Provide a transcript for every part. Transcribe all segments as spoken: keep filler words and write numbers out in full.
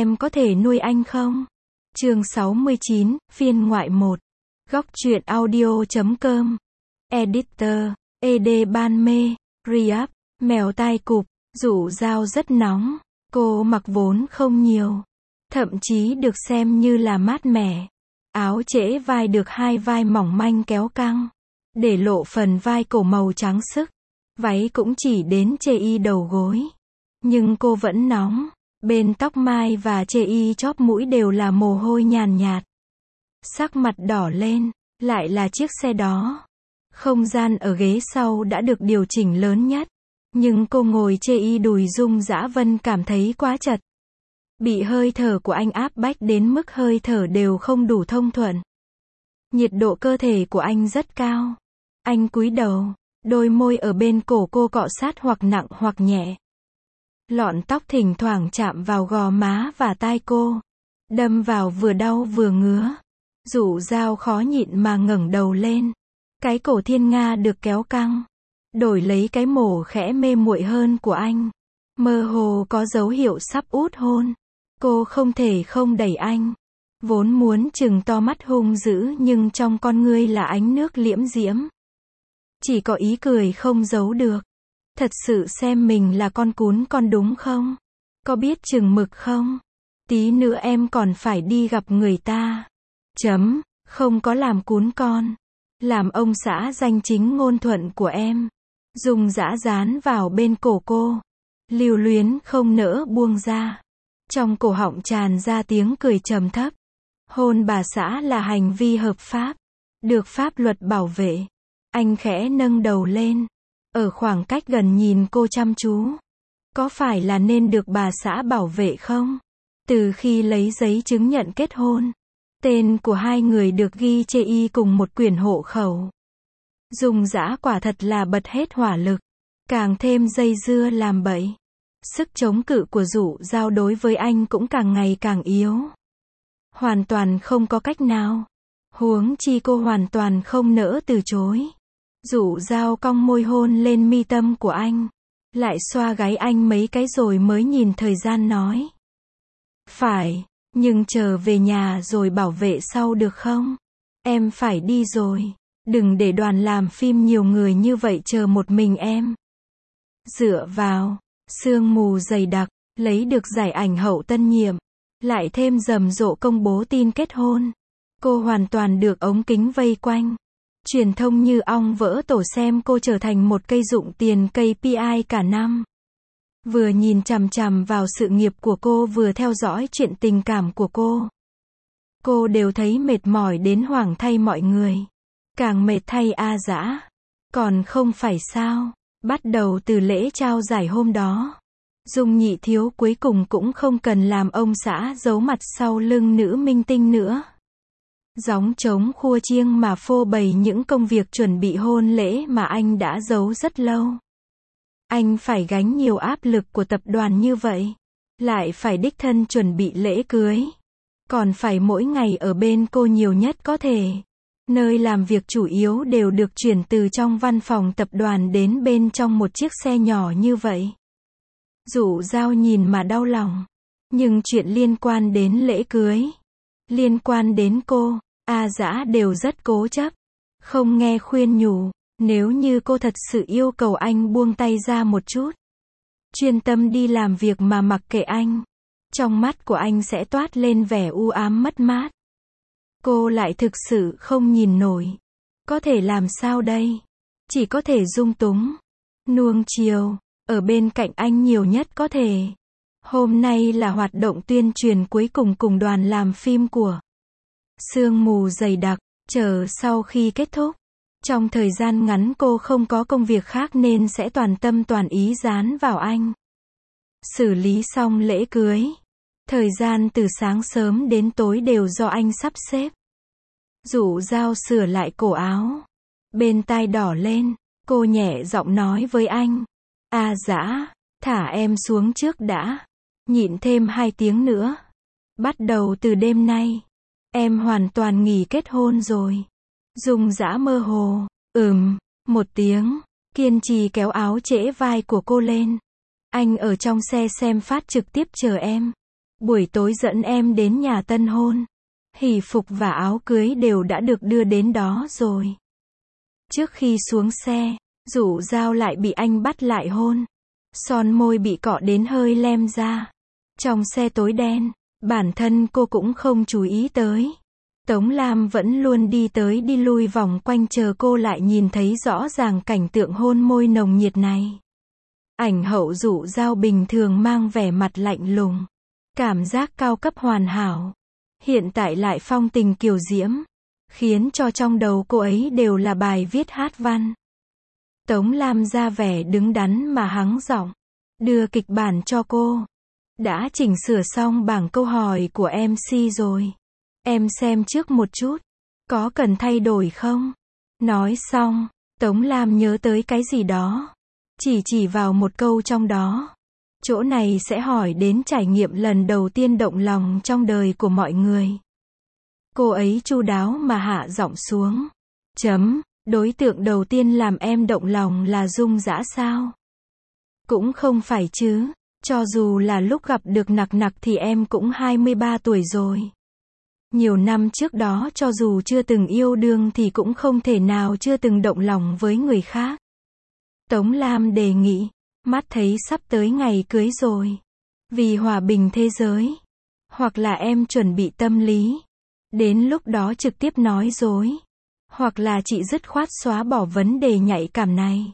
em có thể nuôi anh không? Chương sáu mươi chín, phiên ngoại một. Góc truyện audio chấm com. Editor, ed Ban Mê, Reup, mèo tai cụp, rủ dao rất nóng. Cô mặc vốn không nhiều, thậm chí được xem như là mát mẻ. Áo trễ vai được hai vai mỏng manh kéo căng, để lộ phần vai cổ màu trắng sức. Váy cũng chỉ đến chê y đầu gối. Nhưng cô vẫn nóng. Bên tóc mai và chê y chóp mũi đều là mồ hôi nhàn nhạt. Sắc mặt đỏ lên, lại là chiếc xe đó. Không gian ở ghế sau đã được điều chỉnh lớn nhất. Nhưng cô ngồi chê y đùi Dung Dã Vân cảm thấy quá chật. Bị hơi thở của anh áp bách đến mức hơi thở đều không đủ thông thuận. Nhiệt độ cơ thể của anh rất cao. Anh cúi đầu, đôi môi ở bên cổ cô cọ sát hoặc nặng hoặc nhẹ. Lọn tóc thỉnh thoảng chạm vào gò má và tai cô, đâm vào vừa đau vừa ngứa. Dụ dao khó nhịn mà ngẩng đầu lên. Cái cổ thiên nga được kéo căng, đổi lấy cái mổ khẽ mê muội hơn của anh. Mơ hồ có dấu hiệu sắp út hôn. Cô không thể không đẩy anh. Vốn muốn trừng to mắt hung dữ nhưng trong con ngươi là ánh nước liễm diễm. Chỉ có ý cười không giấu được. Thật sự xem mình là con cún con đúng không? Có biết chừng mực không? Tí nữa em còn phải đi gặp người ta. Chấm, không có làm cún con. Làm ông xã danh chính ngôn thuận của em. Dùng dã dán vào bên cổ cô. Lưu luyến không nỡ buông ra. Trong cổ họng tràn ra tiếng cười trầm thấp. Hôn bà xã là hành vi hợp pháp. Được pháp luật bảo vệ. Anh khẽ nâng đầu lên. Ở khoảng cách gần nhìn cô chăm chú. Có phải là nên được bà xã bảo vệ không? Từ khi lấy giấy chứng nhận kết hôn, tên của hai người được ghi chê y cùng một quyển hộ khẩu. Dung Dã quả thật là bật hết hỏa lực. Càng thêm dây dưa làm bậy. Sức chống cự của Dụ Dao đối với anh cũng càng ngày càng yếu. Hoàn toàn không có cách nào. Huống chi cô hoàn toàn không nỡ từ chối. Dụ Dao cong môi hôn lên mi tâm của anh. Lại xoa gáy anh mấy cái rồi mới nhìn thời gian nói. Phải, nhưng chờ về nhà rồi bảo vệ sau được không? Em phải đi rồi. Đừng để đoàn làm phim nhiều người như vậy chờ một mình em. Dựa vào, sương mù dày đặc, lấy được giải ảnh hậu tân nhiệm. Lại thêm rầm rộ công bố tin kết hôn. Cô hoàn toàn được ống kính vây quanh. Truyền thông như ong vỡ tổ xem cô trở thành một cây dụng tiền ca pê i cả năm. Vừa nhìn chằm chằm vào sự nghiệp của cô vừa theo dõi chuyện tình cảm của cô. Cô đều thấy mệt mỏi đến hoảng thay mọi người. Càng mệt thay A Dã. Còn không phải sao, bắt đầu từ lễ trao giải hôm đó. Dung Nhị Thiếu cuối cùng cũng không cần làm ông xã giấu mặt sau lưng nữ minh tinh nữa. Gióng trống khua chiêng mà phô bày những công việc chuẩn bị hôn lễ mà anh đã giấu rất lâu. Anh phải gánh nhiều áp lực của tập đoàn như vậy. Lại phải đích thân chuẩn bị lễ cưới. Còn phải mỗi ngày ở bên cô nhiều nhất có thể. Nơi làm việc chủ yếu đều được chuyển từ trong văn phòng tập đoàn đến bên trong một chiếc xe nhỏ như vậy. Dụ Dao nhìn mà đau lòng. Nhưng chuyện liên quan đến lễ cưới, liên quan đến cô, A Dã đều rất cố chấp. Không nghe khuyên nhủ. Nếu như cô thật sự yêu cầu anh buông tay ra một chút. Chuyên tâm đi làm việc mà mặc kệ anh. Trong mắt của anh sẽ toát lên vẻ u ám mất mát. Cô lại thực sự không nhìn nổi. Có thể làm sao đây? Chỉ có thể dung túng. Nuông chiều. Ở bên cạnh anh nhiều nhất có thể. Hôm nay là hoạt động tuyên truyền cuối cùng cùng đoàn làm phim của. Sương mù dày đặc, chờ sau khi kết thúc. Trong thời gian ngắn cô không có công việc khác nên sẽ toàn tâm toàn ý dán vào anh. Xử lý xong lễ cưới. Thời gian từ sáng sớm đến tối đều do anh sắp xếp. Dụ Dao sửa lại cổ áo. Bên tai đỏ lên, cô nhẹ giọng nói với anh. A Dã, thả em xuống trước đã. Nhịn thêm hai tiếng nữa. Bắt đầu từ đêm nay, em hoàn toàn nghỉ kết hôn rồi. Dung Dã mơ hồ, ừm, một tiếng, kiên trì kéo áo trễ vai của cô lên. Anh ở trong xe xem phát trực tiếp chờ em. Buổi tối dẫn em đến nhà tân hôn. Hỷ phục và áo cưới đều đã được đưa đến đó rồi. Trước khi xuống xe, Dụ Dao lại bị anh bắt lại hôn. Son môi bị cọ đến hơi lem ra. Trong xe tối đen, bản thân cô cũng không chú ý tới. Tống Lam vẫn luôn đi tới đi lui vòng quanh chờ cô lại nhìn thấy rõ ràng cảnh tượng hôn môi nồng nhiệt này. Ảnh hậu Dụ Dao bình thường mang vẻ mặt lạnh lùng. Cảm giác cao cấp hoàn hảo. Hiện tại lại phong tình kiều diễm. Khiến cho trong đầu cô ấy đều là bài viết hát văn. Tống Lam ra vẻ đứng đắn mà hắng giọng. Đưa kịch bản cho cô. Đã chỉnh sửa xong bảng câu hỏi của em xê rồi. Em xem trước một chút. Có cần thay đổi không? Nói xong, Tống Lam nhớ tới cái gì đó. Chỉ chỉ vào một câu trong đó. Chỗ này sẽ hỏi đến trải nghiệm lần đầu tiên động lòng trong đời của mọi người. Cô ấy chu đáo mà hạ giọng xuống. Chấm, đối tượng đầu tiên làm em động lòng là Dung Dã sao? Cũng không phải chứ, cho dù là lúc gặp được Nặc Nặc thì em cũng hai mươi ba tuổi rồi. Nhiều năm trước đó cho dù chưa từng yêu đương thì cũng không thể nào chưa từng động lòng với người khác. Tống Lam đề nghị, mắt thấy sắp tới ngày cưới rồi. Vì hòa bình thế giới. Hoặc là em chuẩn bị tâm lý. Đến lúc đó trực tiếp nói dối. Hoặc là chị dứt khoát xóa bỏ vấn đề nhạy cảm này.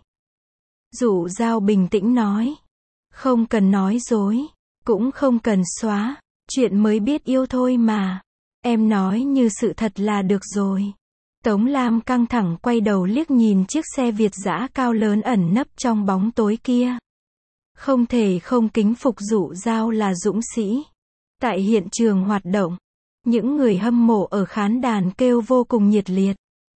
Dụ Dao bình tĩnh nói. Không cần nói dối. Cũng không cần xóa. Chuyện mới biết yêu thôi mà. Em nói như sự thật là được rồi. Tống Lam căng thẳng quay đầu liếc nhìn chiếc xe Việt dã cao lớn ẩn nấp trong bóng tối kia. Không thể không kính phục Dụ Dao là dũng sĩ. Tại hiện trường hoạt động, những người hâm mộ ở khán đàn kêu vô cùng nhiệt liệt.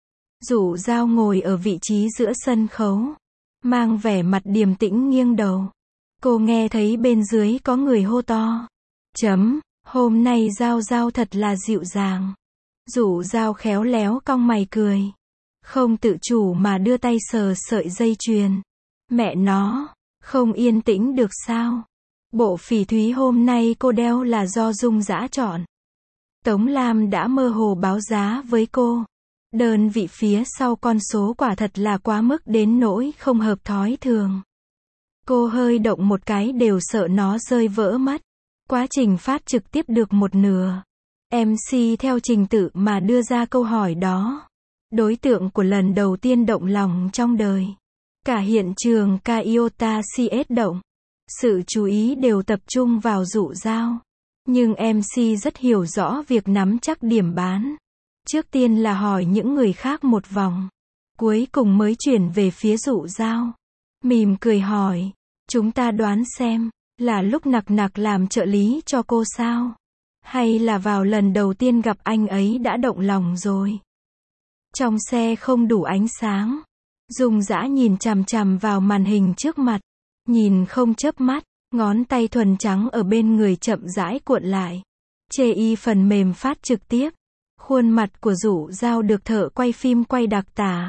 Dụ Dao ngồi ở vị trí giữa sân khấu, mang vẻ mặt điềm tĩnh nghiêng đầu. Cô nghe thấy bên dưới có người hô to. Chấm, hôm nay Dao Dao thật là dịu dàng. Dụ Dao khéo léo cong mày cười. Không tự chủ mà đưa tay sờ sợi dây chuyền. Mẹ nó, không yên tĩnh được sao? Bộ phỉ thúy hôm nay cô đeo là do Dung Dã chọn. Tống Lam đã mơ hồ báo giá với cô. Đơn vị phía sau con số quả thật là quá mức đến nỗi không hợp thói thường. Cô hơi động một cái đều sợ nó rơi vỡ mất. Quá trình phát trực tiếp được một nửa. em xê theo trình tự mà đưa ra câu hỏi đó. Đối tượng của lần đầu tiên động lòng trong đời. Cả hiện trường Kaiota xê ét động. Sự chú ý đều tập trung vào Dụ Dao. Nhưng em xê rất hiểu rõ việc nắm chắc điểm bán. Trước tiên là hỏi những người khác một vòng. Cuối cùng mới chuyển về phía Dụ Dao. Mỉm cười hỏi. Chúng ta đoán xem, là lúc Nặc Nặc làm trợ lý cho cô sao? Hay là vào lần đầu tiên gặp anh ấy đã động lòng rồi? Trong xe không đủ ánh sáng. Dung Dã nhìn chằm chằm vào màn hình trước mặt. Nhìn không chớp mắt, ngón tay thuần trắng ở bên người chậm rãi cuộn lại. Chê y phần mềm phát trực tiếp. Khuôn mặt của Dụ Dao được thợ quay phim quay đặc tả.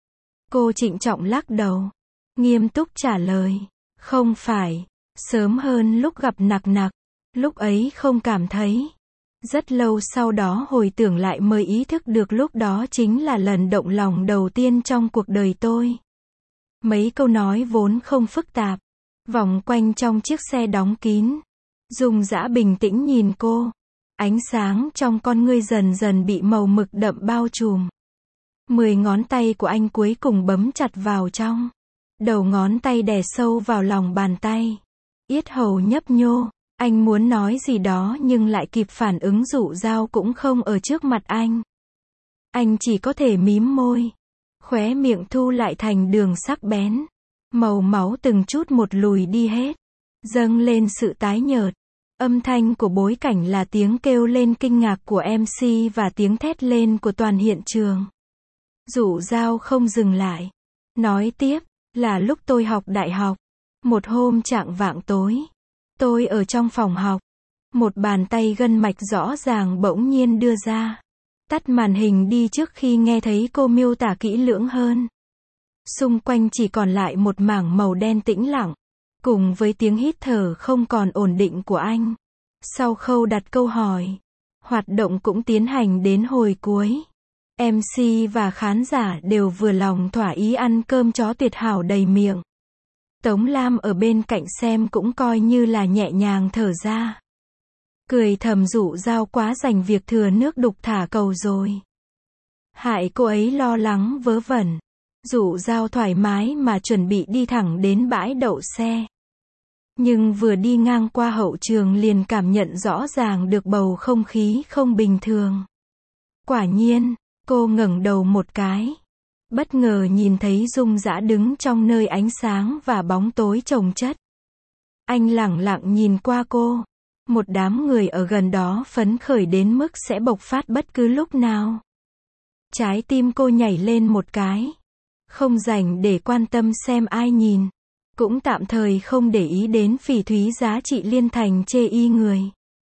Cô trịnh trọng lắc đầu. Nghiêm túc trả lời. Không phải. Sớm hơn lúc gặp Nặc Nặc. Lúc ấy không cảm thấy. Rất lâu sau đó hồi tưởng lại mới ý thức được lúc đó chính là lần động lòng đầu tiên trong cuộc đời tôi. Mấy câu nói vốn không phức tạp. Vòng quanh trong chiếc xe đóng kín. Dung Dã bình tĩnh nhìn cô. Ánh sáng trong con ngươi dần dần bị màu mực đậm bao trùm. Mười ngón tay của anh cuối cùng bấm chặt vào trong. Đầu ngón tay đè sâu vào lòng bàn tay. Yết hầu nhấp nhô. Anh muốn nói gì đó nhưng lại kịp phản ứng Dụ Dao cũng không ở trước mặt anh. Anh chỉ có thể mím môi. Khóe miệng thu lại thành đường sắc bén. Màu máu từng chút một lùi đi hết. Dâng lên sự tái nhợt. Âm thanh của bối cảnh là tiếng kêu lên kinh ngạc của em xê và tiếng thét lên của toàn hiện trường. Dụ Dao không dừng lại. Nói tiếp, là lúc tôi học đại học. Một hôm chạng vạng tối. Tôi ở trong phòng học. Một bàn tay gân mạch rõ ràng bỗng nhiên đưa ra. Tắt màn hình đi trước khi nghe thấy cô miêu tả kỹ lưỡng hơn. Xung quanh chỉ còn lại một mảng màu đen tĩnh lặng. Cùng với tiếng hít thở không còn ổn định của anh. Sau khâu đặt câu hỏi, hoạt động cũng tiến hành đến hồi cuối. em xê và khán giả đều vừa lòng thỏa ý ăn cơm chó tuyệt hảo đầy miệng. Tống Lam ở bên cạnh xem cũng coi như là nhẹ nhàng thở ra. Cười thầm Dụ Dao quá dành việc thừa nước đục thả cầu rồi. Hại cô ấy lo lắng vớ vẩn. Dụ Dao thoải mái mà chuẩn bị đi thẳng đến bãi đậu xe. Nhưng vừa đi ngang qua hậu trường liền cảm nhận rõ ràng được bầu không khí không bình thường. Quả nhiên, cô ngẩng đầu một cái. Bất ngờ nhìn thấy Dung Dã đứng trong nơi ánh sáng và bóng tối chồng chất. Anh lẳng lặng nhìn qua cô. Một đám người ở gần đó phấn khởi đến mức sẽ bộc phát bất cứ lúc nào. Trái tim cô nhảy lên một cái. Không rảnh để quan tâm xem ai nhìn. Cũng tạm thời không để ý đến phỉ thúy giá trị liên thành chê y người.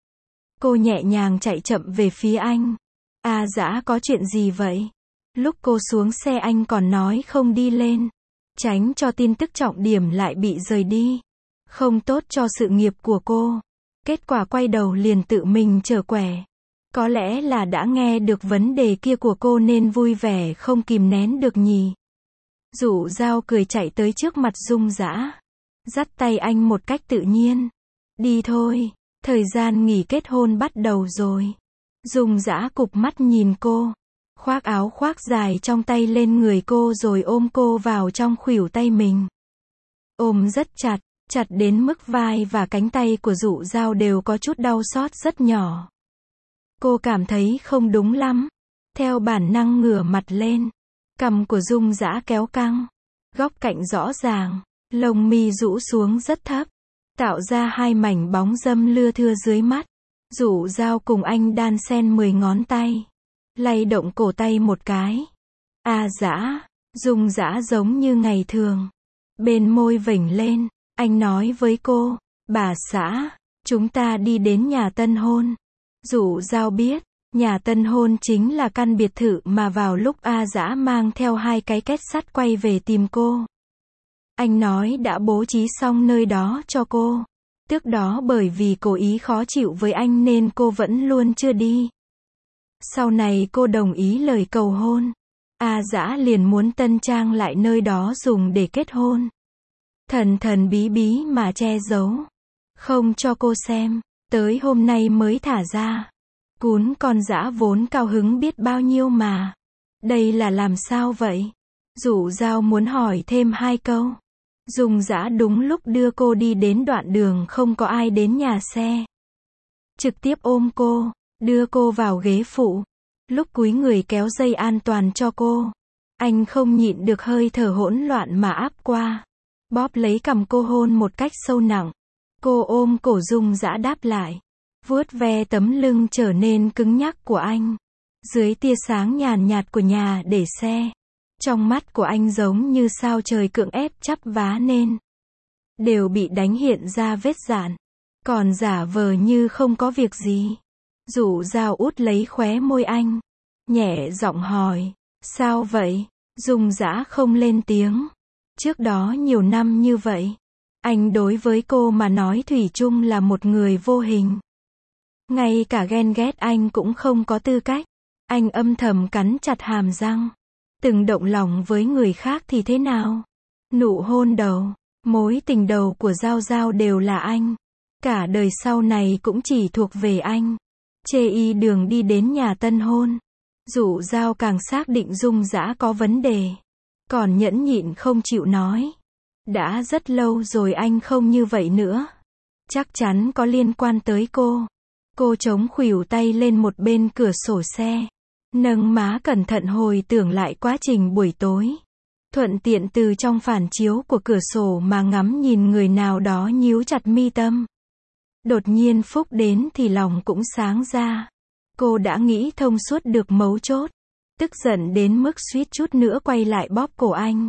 Cô nhẹ nhàng chạy chậm về phía anh. A Dã có chuyện gì vậy? Lúc cô xuống xe anh còn nói không đi lên. Tránh cho tin tức trọng điểm lại bị rời đi. Không tốt cho sự nghiệp của cô. Kết quả quay đầu liền tự mình trở quẻ. Có lẽ là đã nghe được vấn đề kia của cô nên vui vẻ không kìm nén được nhỉ. Dụ Dao cười chạy tới trước mặt Dung Dã. Dắt tay anh một cách tự nhiên. Đi thôi, thời gian nghỉ kết hôn bắt đầu rồi. Dung Dã cụp mắt nhìn cô. Khoác áo khoác dài trong tay lên người cô rồi ôm cô vào trong khuỷu tay mình. Ôm rất chặt, chặt đến mức vai và cánh tay của Dụ Dao đều có chút đau xót rất nhỏ. Cô cảm thấy không đúng lắm. Theo bản năng ngửa mặt lên. Cằm của Dung Dã kéo căng. Góc cạnh rõ ràng. Lông mi rũ xuống rất thấp. Tạo ra hai mảnh bóng râm lưa thưa dưới mắt. Dụ Dao cùng anh đan xen mười ngón tay. Lay động cổ tay một cái. A Dã. Dung Dã giống như ngày thường. Bên môi vểnh lên. Anh nói với cô. Bà xã. Chúng ta đi đến nhà tân hôn. Dụ Dao biết. Nhà tân hôn chính là căn biệt thự mà vào lúc A Dã mang theo hai cái két sắt quay về tìm cô. Anh nói đã bố trí xong nơi đó cho cô. Trước đó bởi vì cố ý khó chịu với anh nên cô vẫn luôn chưa đi. Sau này cô đồng ý lời cầu hôn. A Dã liền muốn tân trang lại nơi đó dùng để kết hôn. Thần thần bí bí mà che giấu. Không cho cô xem. Tới hôm nay mới thả ra. Cún con dã vốn cao hứng biết bao nhiêu mà. Đây là làm sao vậy? Dụ Dao muốn hỏi thêm hai câu. Dung Dã đúng lúc đưa cô đi đến đoạn đường không có ai đến nhà xe. Trực tiếp ôm cô, đưa cô vào ghế phụ. Lúc cúi người kéo dây an toàn cho cô. Anh không nhịn được hơi thở hỗn loạn mà áp qua. Bóp lấy cằm cô hôn một cách sâu nặng. Cô ôm cổ Dung Dã đáp lại. Vuốt ve tấm lưng trở nên cứng nhắc của anh. Dưới tia sáng nhàn nhạt của nhà để xe. Trong mắt của anh giống như sao trời cưỡng ép chắp vá nên. Đều bị đánh hiện ra vết dạn. Còn giả vờ như không có việc gì. Dụ Dao út lấy khóe môi anh. Nhẹ giọng hỏi. Sao vậy? Dung Dã không lên tiếng. Trước đó nhiều năm như vậy. Anh đối với cô mà nói thủy chung là một người vô hình. Ngay cả ghen ghét anh cũng không có tư cách. Anh âm thầm cắn chặt hàm răng. Từng động lòng với người khác thì thế nào? Nụ hôn đầu, mối tình đầu của Dao Dao đều là anh. Cả đời sau này cũng chỉ thuộc về anh. Chê y đường đi đến nhà tân hôn. Dụ Dao càng xác định Dung Dã có vấn đề. Còn nhẫn nhịn không chịu nói. Đã rất lâu rồi anh không như vậy nữa. Chắc chắn có liên quan tới cô. Cô chống khuỷu tay lên một bên cửa sổ xe. Nâng má cẩn thận hồi tưởng lại quá trình buổi tối. Thuận tiện từ trong phản chiếu của cửa sổ mà ngắm nhìn người nào đó nhíu chặt mi tâm. Đột nhiên phúc đến thì lòng cũng sáng ra. Cô đã nghĩ thông suốt được mấu chốt. Tức giận đến mức suýt chút nữa quay lại bóp cổ anh.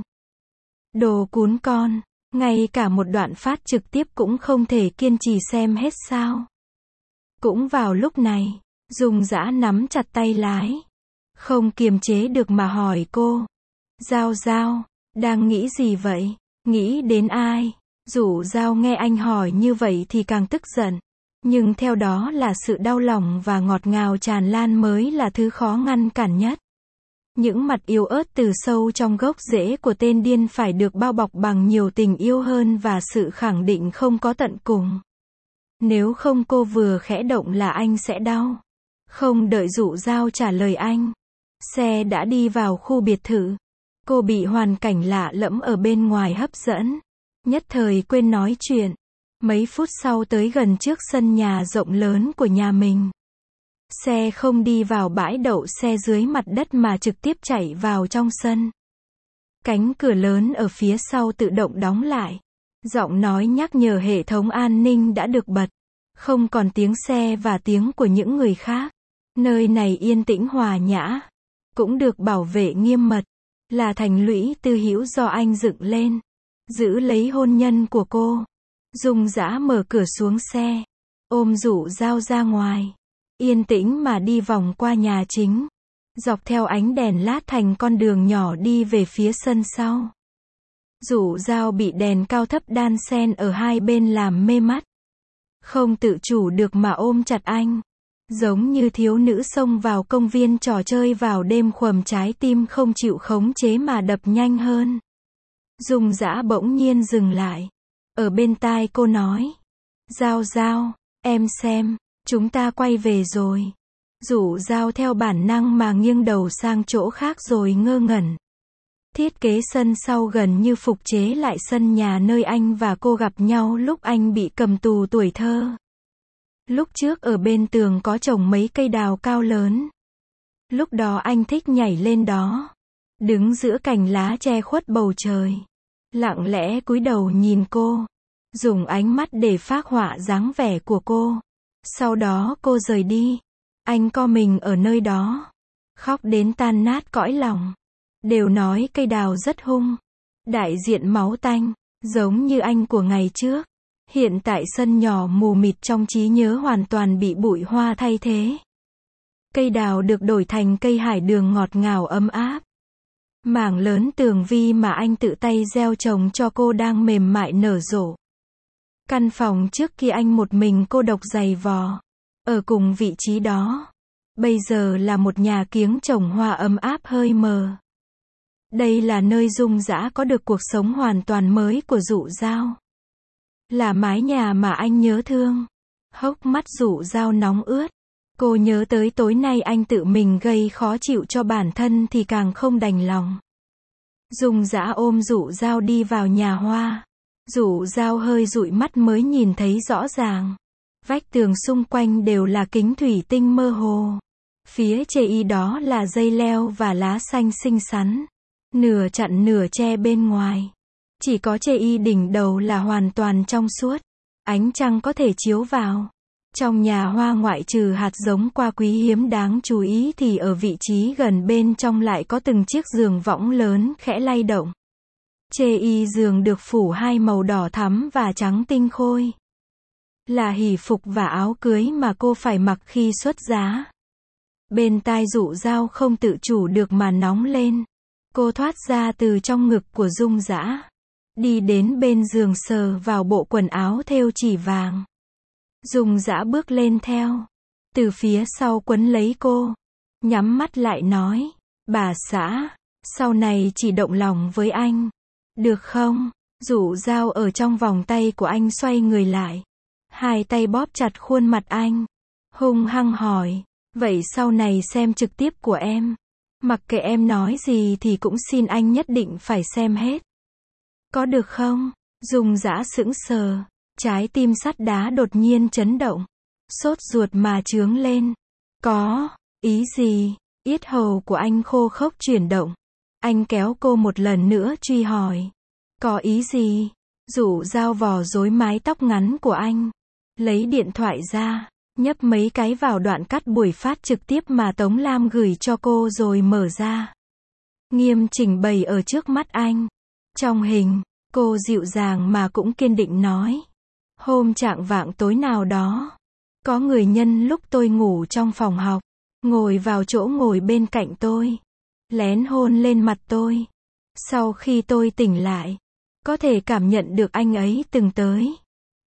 Đồ cún con, ngay cả một đoạn phát trực tiếp cũng không thể kiên trì xem hết sao? Cũng vào lúc này, Dung Dã nắm chặt tay lái. Không kiềm chế được mà hỏi cô. Dao Dao, đang nghĩ gì vậy? Nghĩ đến ai? Dụ Dao nghe anh hỏi như vậy thì càng tức giận. Nhưng theo đó là sự đau lòng và ngọt ngào tràn lan mới là thứ khó ngăn cản nhất. Những mặt yếu ớt từ sâu trong gốc rễ của tên điên phải được bao bọc bằng nhiều tình yêu hơn và sự khẳng định không có tận cùng. Nếu không cô vừa khẽ động là anh sẽ đau. Không đợi Dụ Dao trả lời anh. Xe đã đi vào khu biệt thự. Cô bị hoàn cảnh lạ lẫm ở bên ngoài hấp dẫn. Nhất thời quên nói chuyện. Mấy phút sau tới gần trước sân nhà rộng lớn của nhà mình. Xe không đi vào bãi đậu xe dưới mặt đất mà trực tiếp chạy vào trong sân. Cánh cửa lớn ở phía sau tự động đóng lại. Giọng nói nhắc nhở hệ thống an ninh đã được bật. Không còn tiếng xe và tiếng của những người khác. Nơi này yên tĩnh hòa nhã. Cũng được bảo vệ nghiêm mật. Là thành lũy tư hữu do anh dựng lên. Giữ lấy hôn nhân của cô. Dung Dã mở cửa xuống xe. Ôm Dụ Dao ra ngoài. Yên tĩnh mà đi vòng qua nhà chính. Dọc theo ánh đèn lát thành con đường nhỏ đi về phía sân sau. Dụ Dao bị đèn cao thấp đan xen ở hai bên làm mê mắt. Không tự chủ được mà ôm chặt anh. Giống như thiếu nữ xông vào công viên trò chơi vào đêm khuằm trái tim không chịu khống chế mà đập nhanh hơn. Dung Dã bỗng nhiên dừng lại. Ở bên tai cô nói. Dao Dao, em xem, chúng ta quay về rồi. Dụ Dao theo bản năng mà nghiêng đầu sang chỗ khác rồi ngơ ngẩn. Thiết kế sân sau gần như phục chế lại sân nhà nơi anh và cô gặp nhau lúc anh bị cầm tù tuổi thơ. Lúc trước ở bên tường có trồng mấy cây đào cao lớn. Lúc đó anh thích nhảy lên đó. Đứng giữa cành lá che khuất bầu trời. Lặng lẽ cúi đầu nhìn cô. Dùng ánh mắt để phác họa dáng vẻ của cô. Sau đó cô rời đi. Anh co mình ở nơi đó. Khóc đến tan nát cõi lòng. Đều nói cây đào rất hung. Đại diện máu tanh. Giống như anh của ngày trước. Hiện tại sân nhỏ mù mịt trong trí nhớ hoàn toàn bị bụi hoa thay thế. Cây đào được đổi thành cây hải đường ngọt ngào ấm áp. Mảng lớn tường vi mà anh tự tay gieo trồng cho cô đang mềm mại nở rộ. Căn phòng trước kia anh một mình cô độc giày vò. Ở cùng vị trí đó. Bây giờ là một nhà kiếng trồng hoa ấm áp hơi mờ. Đây là nơi Dung Dã có được cuộc sống hoàn toàn mới của Dụ Dao. Là mái nhà mà anh nhớ thương. Hốc mắt Dụ Dao nóng ướt. Cô nhớ tới tối nay anh tự mình gây khó chịu cho bản thân thì càng không đành lòng. Dung Dã ôm Dụ Dao đi vào nhà hoa. Dụ Dao hơi dụi mắt mới nhìn thấy rõ ràng. Vách tường xung quanh đều là kính thủy tinh mơ hồ. Phía chê y đó là dây leo và lá xanh xinh xắn. Nửa chặn nửa che bên ngoài. Chỉ có chê y đỉnh đầu là hoàn toàn trong suốt. Ánh trăng có thể chiếu vào. Trong nhà hoa ngoại trừ hạt giống qua quý hiếm đáng chú ý thì ở vị trí gần bên trong lại có từng chiếc giường võng lớn khẽ lay động. Chê y giường được phủ hai màu đỏ thắm và trắng tinh khôi. Là hỷ phục và áo cưới mà cô phải mặc khi xuất giá. Bên tai Dụ Dao không tự chủ được mà nóng lên. Cô thoát ra từ trong ngực của Dung Dã. Đi đến bên giường sờ vào bộ quần áo thêu chỉ vàng. Dung Dã bước lên theo. Từ phía sau quấn lấy cô. Nhắm mắt lại nói. Bà xã, sau này chỉ động lòng với anh. Được không? Dụ Dao ở trong vòng tay của anh xoay người lại. Hai tay bóp chặt khuôn mặt anh. Hung hăng hỏi. Vậy sau này xem trực tiếp của em. Mặc kệ em nói gì thì cũng xin anh nhất định phải xem hết. Có được không? Dung Dã sững sờ. Trái tim sắt đá đột nhiên chấn động. Sốt ruột mà chướng lên. Có, ý gì? Yết hầu của anh khô khốc chuyển động. Anh kéo cô một lần nữa truy hỏi. Có ý gì? Dụ Dao vò rối mái tóc ngắn của anh. Lấy điện thoại ra. Nhấp mấy cái vào đoạn cắt buổi phát trực tiếp mà Tống Lam gửi cho cô rồi mở ra. Nghiêm chỉnh bày ở trước mắt anh. Trong hình, cô dịu dàng mà cũng kiên định nói. Hôm chạng vạng tối nào đó, có người nhân lúc tôi ngủ trong phòng học, ngồi vào chỗ ngồi bên cạnh tôi, lén hôn lên mặt tôi. Sau khi tôi tỉnh lại, có thể cảm nhận được anh ấy từng tới.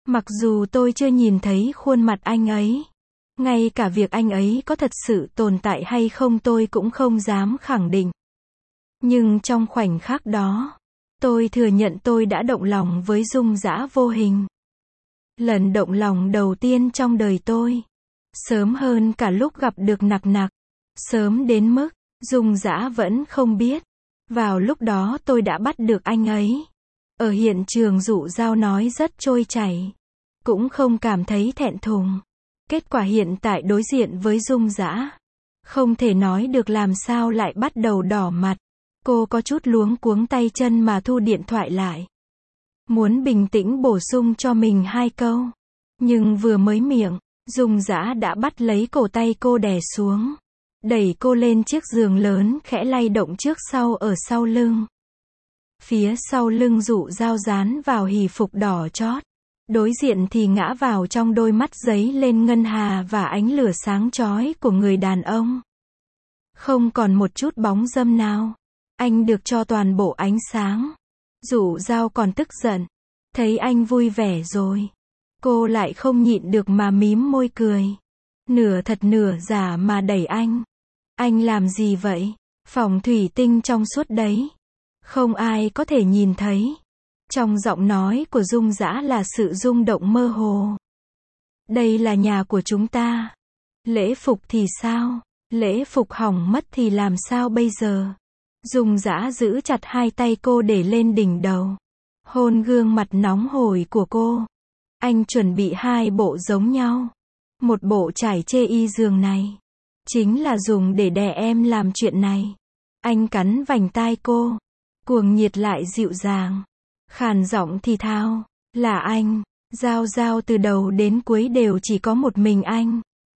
Mặc dù tôi chưa nhìn thấy khuôn mặt anh ấy, ngay cả việc anh ấy có thật sự tồn tại hay không tôi cũng không dám khẳng định. Nhưng trong khoảnh khắc đó, tôi thừa nhận tôi đã động lòng với Dung Dã vô hình. Lần động lòng đầu tiên trong đời tôi. Sớm hơn cả lúc gặp được Nặc Nặc. Sớm đến mức, Dung Dã vẫn không biết. Vào lúc đó tôi đã bắt được anh ấy. Ở hiện trường Dụ Dao nói rất trôi chảy. Cũng không cảm thấy thẹn thùng. Kết quả hiện tại đối diện với Dung Dã. Không thể nói được làm sao lại bắt đầu đỏ mặt. Cô có chút luống cuống tay chân mà thu điện thoại lại. Muốn bình tĩnh bổ sung cho mình hai câu. Nhưng vừa mới miệng, Dung Dã đã bắt lấy cổ tay cô đè xuống. Đẩy cô lên chiếc giường lớn khẽ lay động trước sau ở sau lưng. Phía sau lưng Dụ Dao dán vào hỉ phục đỏ chót. Đối diện thì ngã vào trong đôi mắt giấy lên ngân hà và ánh lửa sáng chói của người đàn ông. Không còn một chút bóng dâm nào. Anh được cho toàn bộ ánh sáng. Dụ Dao còn tức giận. Thấy anh vui vẻ rồi. Cô lại không nhịn được mà mím môi cười. Nửa thật nửa giả mà đẩy anh. Anh làm gì vậy? Phòng thủy tinh trong suốt đấy. Không ai có thể nhìn thấy. Trong giọng nói của Dung Dã là sự rung động mơ hồ. Đây là nhà của chúng ta. Lễ phục thì sao? Lễ phục hỏng mất thì làm sao bây giờ? Dung Dã giữ chặt hai tay cô để lên đỉnh đầu. Hôn gương mặt nóng hổi của cô. Anh chuẩn bị hai bộ giống nhau. Một bộ trải chê y giường này. Chính là dùng để đè em làm chuyện này. Anh cắn vành tai cô. Cuồng nhiệt lại dịu dàng. Khàn giọng thì thào. Là anh. Dao Dao từ đầu đến cuối đều chỉ có một mình anh.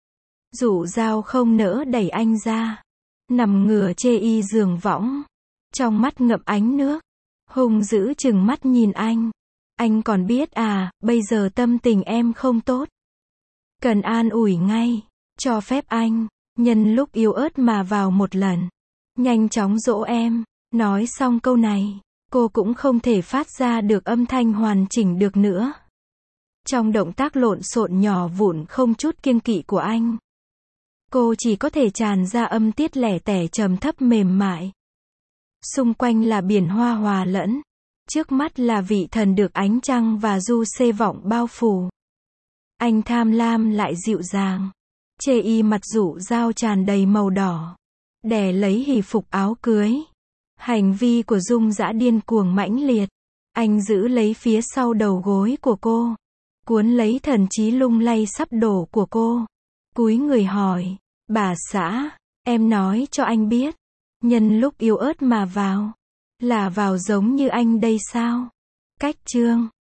Dụ Dao không nỡ đẩy anh ra. Nằm ngửa chê y giường võng. Trong mắt ngậm ánh nước. Hung dữ chừng mắt nhìn anh. Anh còn biết à, bây giờ tâm tình em không tốt. Cần an ủi ngay. Cho phép anh, nhân lúc yếu ớt mà vào một lần. Nhanh chóng dỗ em. Nói xong câu này, cô cũng không thể phát ra được âm thanh hoàn chỉnh được nữa. Trong động tác lộn xộn nhỏ vụn không chút kiêng kỵ của anh, cô chỉ có thể tràn ra âm tiết lẻ tẻ trầm thấp mềm mại. Xung quanh là biển hoa hòa lẫn. Trước mắt là vị thần được ánh trăng và du xê vọng bao phủ. Anh tham lam lại dịu dàng. Chê y mặt Dụ Dao tràn đầy màu đỏ. Đè lấy hỉ phục áo cưới. Hành vi của Dung Dã điên cuồng mãnh liệt. Anh giữ lấy phía sau đầu gối của cô. Cuốn lấy thần trí lung lay sắp đổ của cô. Cúi người hỏi. Bà xã, em nói cho anh biết. Nhân lúc yếu ớt mà vào. Là vào giống như anh đây sao? Cách chương